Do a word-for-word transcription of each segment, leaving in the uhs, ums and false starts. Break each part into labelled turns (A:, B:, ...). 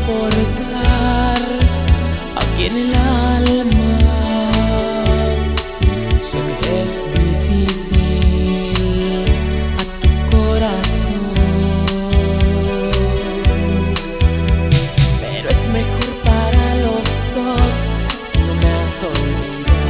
A: soportar aquí en el alma. Sé que es difícil a tu corazón, pero es mejor para los dos si no me has olvidado.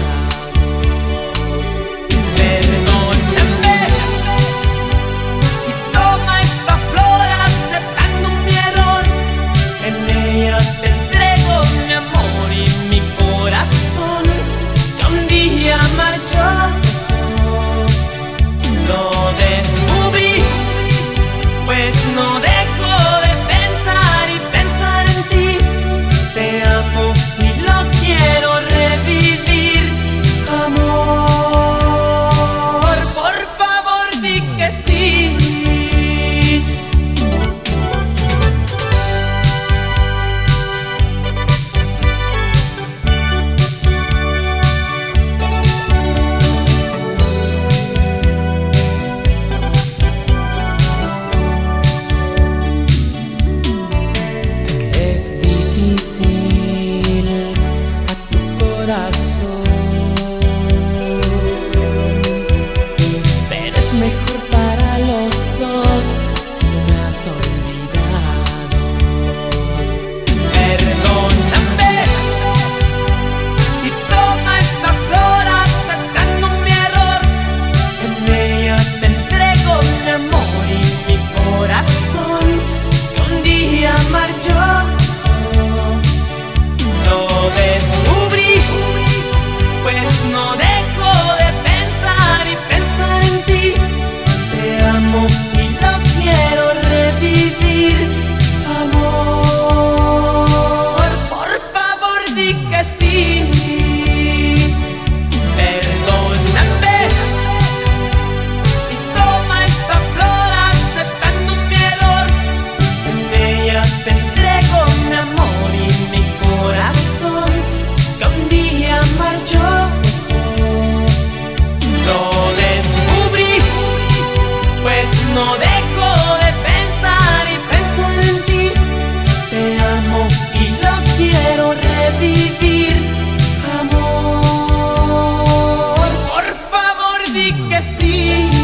B: No dejo de pensar y pensar en ti. Te amo y lo quiero revivir. Amor, por favor di que sí.
A: Difícil a tu corazón, pero es mejor para los dos si no me has olvidado.
B: Perdóname y toma esta flor aceptando mi error. En ella te entrego mi amor y mi corazón que un día marchó. Pues no dejo de pensar y pensar en ti. Te amo y lo quiero revivir. Amor, por favor di que sí. Perdóname y toma esta flor aceptando mi error. En ella te entrego mi amor y mi corazón que un día marchó. No dejo de pensar y pensar en ti. Te amo y lo quiero revivir. Amor, por favor di que sí.